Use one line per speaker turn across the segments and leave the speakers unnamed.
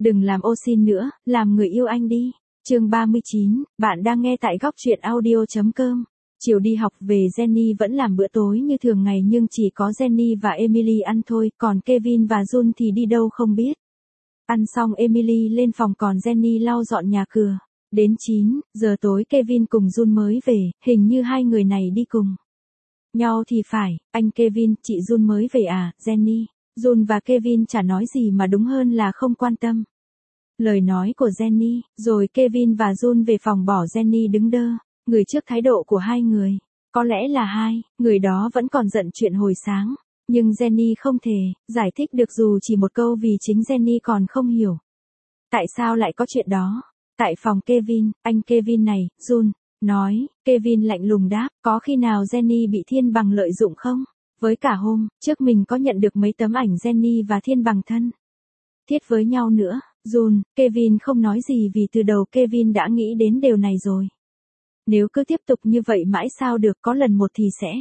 Đừng làm ô xin nữa, làm người yêu anh đi. Chương 39, bạn đang nghe tại góc truyện audio.com. Chiều đi học về Jenny vẫn làm bữa tối như thường ngày nhưng chỉ có Jenny và Emily ăn thôi, còn Kevin và Jun thì đi đâu không biết. Ăn xong Emily lên phòng còn Jenny lau dọn nhà cửa. Đến 9 giờ tối Kevin cùng Jun mới về, hình như hai người này đi cùng nhau thì phải. Anh Kevin, chị Jun mới về à, Jenny? Jun và Kevin chả nói gì mà đúng hơn là không quan tâm lời nói của Jenny, rồi Kevin và Jun về phòng bỏ Jenny đứng đơ, người trước thái độ của hai người. Có lẽ là hai người đó vẫn còn giận chuyện hồi sáng, nhưng Jenny không thể giải thích được dù chỉ một câu vì chính Jenny còn không hiểu tại sao lại có chuyện đó. Tại phòng Kevin, anh Kevin này, Jun nói. Kevin lạnh lùng đáp, có khi nào Jenny bị Thiên Bằng lợi dụng không? Với cả hôm trước mình có nhận được mấy tấm ảnh Jenny và Thiên Bằng thân thiết với nhau nữa. Jun, Kevin không nói gì vì từ đầu Kevin đã nghĩ đến điều này rồi. Nếu cứ tiếp tục như vậy mãi sao được, có lần một thì sẽ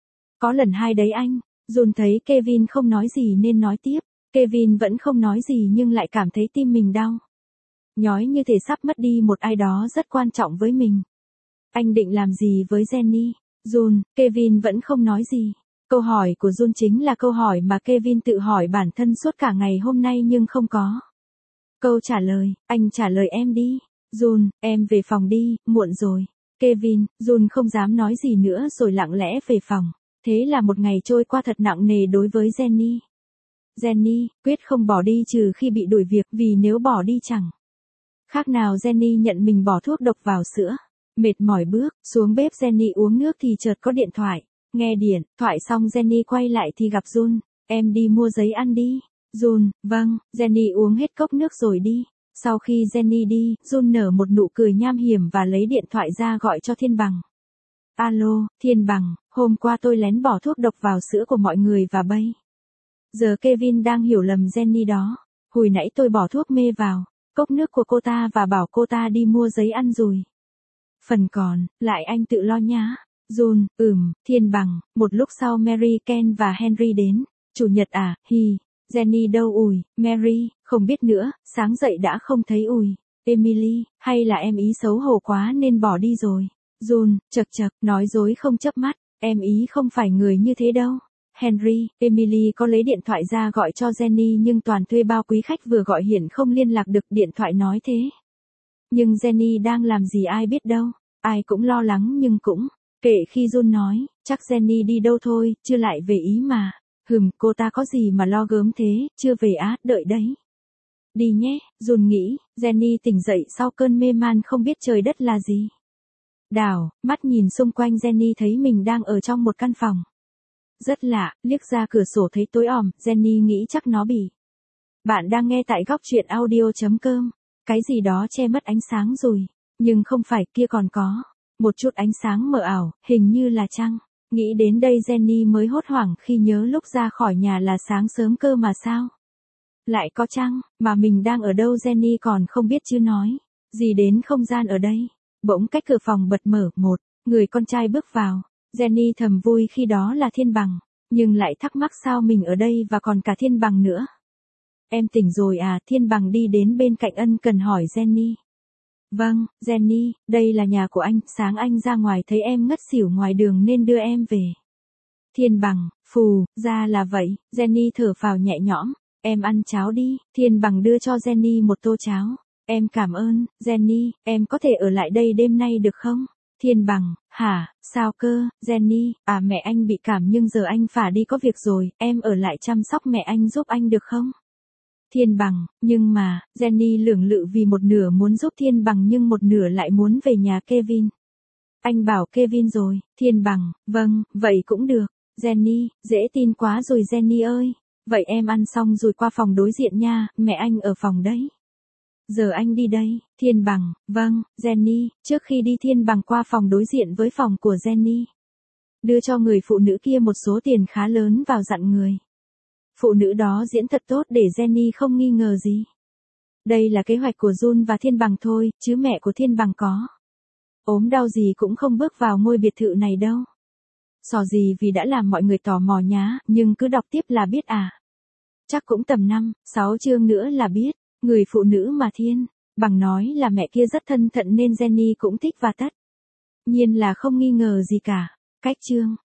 có lần hai đấy anh. Jun thấy Kevin không nói gì nên nói tiếp. Kevin vẫn không nói gì nhưng lại cảm thấy tim mình đau nhói như thể sắp mất đi một ai đó rất quan trọng với mình. Anh định làm gì với Jenny? Jun, Kevin vẫn không nói gì. Câu hỏi của Jun chính là câu hỏi mà Kevin tự hỏi bản thân suốt cả ngày hôm nay nhưng không có câu trả lời. Anh trả lời em đi. Jun, em về phòng đi, muộn rồi. Kevin, Jun không dám nói gì nữa rồi lặng lẽ về phòng. Thế là một ngày trôi qua thật nặng nề đối với Jenny. Jenny quyết không bỏ đi trừ khi bị đuổi việc, vì nếu bỏ đi chẳng khác nào Jenny nhận mình bỏ thuốc độc vào sữa. Mệt mỏi bước xuống bếp Jenny uống nước thì chợt có điện thoại. Nghe điện thoại xong Jenny quay lại thì gặp Jun. Em đi mua giấy ăn đi. Jun, vâng. Jenny uống hết cốc nước rồi đi. Sau khi Jenny đi, Jun nở một nụ cười nham hiểm và lấy điện thoại ra gọi cho Thiên Bằng. Alo, Thiên Bằng, hôm qua tôi lén bỏ thuốc độc vào sữa của mọi người và bây giờ Kevin đang hiểu lầm Jenny đó. Hồi nãy tôi bỏ thuốc mê vào cốc nước của cô ta và bảo cô ta đi mua giấy ăn rồi. Phần còn lại anh tự lo nhá. Jun, Thiên Bằng. Một lúc sau Mary, Ken và Henry đến. Chủ nhật à, Jenny đâu ủi, Mary, không biết nữa, sáng dậy đã không thấy ủi. Emily, hay là em ý xấu hổ quá nên bỏ đi rồi. Jun, chật, nói dối không chớp mắt, em ý không phải người như thế đâu. Henry, Emily có lấy điện thoại ra gọi cho Jenny nhưng toàn thuê bao quý khách vừa gọi hiện không liên lạc được, điện thoại nói thế. Nhưng Jenny đang làm gì ai biết đâu, ai cũng lo lắng nhưng cũng kệ khi Jun nói, chắc Jenny đi đâu thôi, chưa lại về ý mà. Cô ta có gì mà lo gớm thế, chưa về á, đợi đấy. Đi nhé, Jun nghĩ. Jenny tỉnh dậy sau cơn mê man không biết trời đất là gì. Đảo mắt nhìn xung quanh Jenny thấy mình đang ở trong một căn phòng rất lạ, liếc ra cửa sổ thấy tối om, Jenny nghĩ chắc nó bị. Bạn đang nghe tại góc truyện audio.com. Cái gì đó che mất ánh sáng rồi, nhưng không phải, kia còn có một chút ánh sáng mờ ảo, hình như là trăng. Nghĩ đến đây Jenny mới hốt hoảng khi nhớ lúc ra khỏi nhà là sáng sớm cơ mà sao lại có trăng, mà mình đang ở đâu Jenny còn không biết chứ nói gì đến không gian ở đây. Bỗng cách cửa phòng bật mở, một người con trai bước vào. Jenny thầm vui khi đó là Thiên Bằng, nhưng lại thắc mắc sao mình ở đây và còn cả Thiên Bằng nữa. Em tỉnh rồi à? Thiên Bằng đi đến bên cạnh ân cần hỏi Jenny. Vâng, Jenny, đây là nhà của anh, sáng anh ra ngoài thấy em ngất xỉu ngoài đường nên đưa em về. Thiên Bằng, phù, ra là vậy. Jenny thở phào nhẹ nhõm. Em ăn cháo đi. Thiên Bằng đưa cho Jenny một tô cháo. Em cảm ơn, Jenny, em có thể ở lại đây đêm nay được không? Thiên Bằng, hả, sao cơ? Jenny, mẹ anh bị cảm nhưng giờ anh phải đi có việc rồi, em ở lại chăm sóc mẹ anh giúp anh được không? Thiên Bằng, nhưng mà, Jenny lưỡng lự vì một nửa muốn giúp Thiên Bằng nhưng một nửa lại muốn về nhà Kevin. Anh bảo Kevin rồi. Thiên Bằng, vâng, vậy cũng được. Jenny, dễ tin quá rồi Jenny ơi. Vậy em ăn xong rồi qua phòng đối diện nha, mẹ anh ở phòng đấy. Giờ anh đi đây. Thiên Bằng, vâng, Jenny. Trước khi đi Thiên Bằng qua phòng đối diện với phòng của Jenny, đưa cho người phụ nữ kia một số tiền khá lớn vào dặn người phụ nữ đó diễn thật tốt để Jenny không nghi ngờ gì. Đây là kế hoạch của Jun và Thiên Bằng thôi, chứ mẹ của Thiên Bằng có ốm đau gì cũng không bước vào ngôi biệt thự này đâu. Xò gì vì đã làm mọi người tò mò nhá, nhưng cứ đọc tiếp là biết à. Chắc cũng tầm 5, 6 chương nữa là biết. Người phụ nữ mà Thiên Bằng nói là mẹ kia rất thân thận nên Jenny cũng thích và tất nhiên là không nghi ngờ gì cả. Cách chương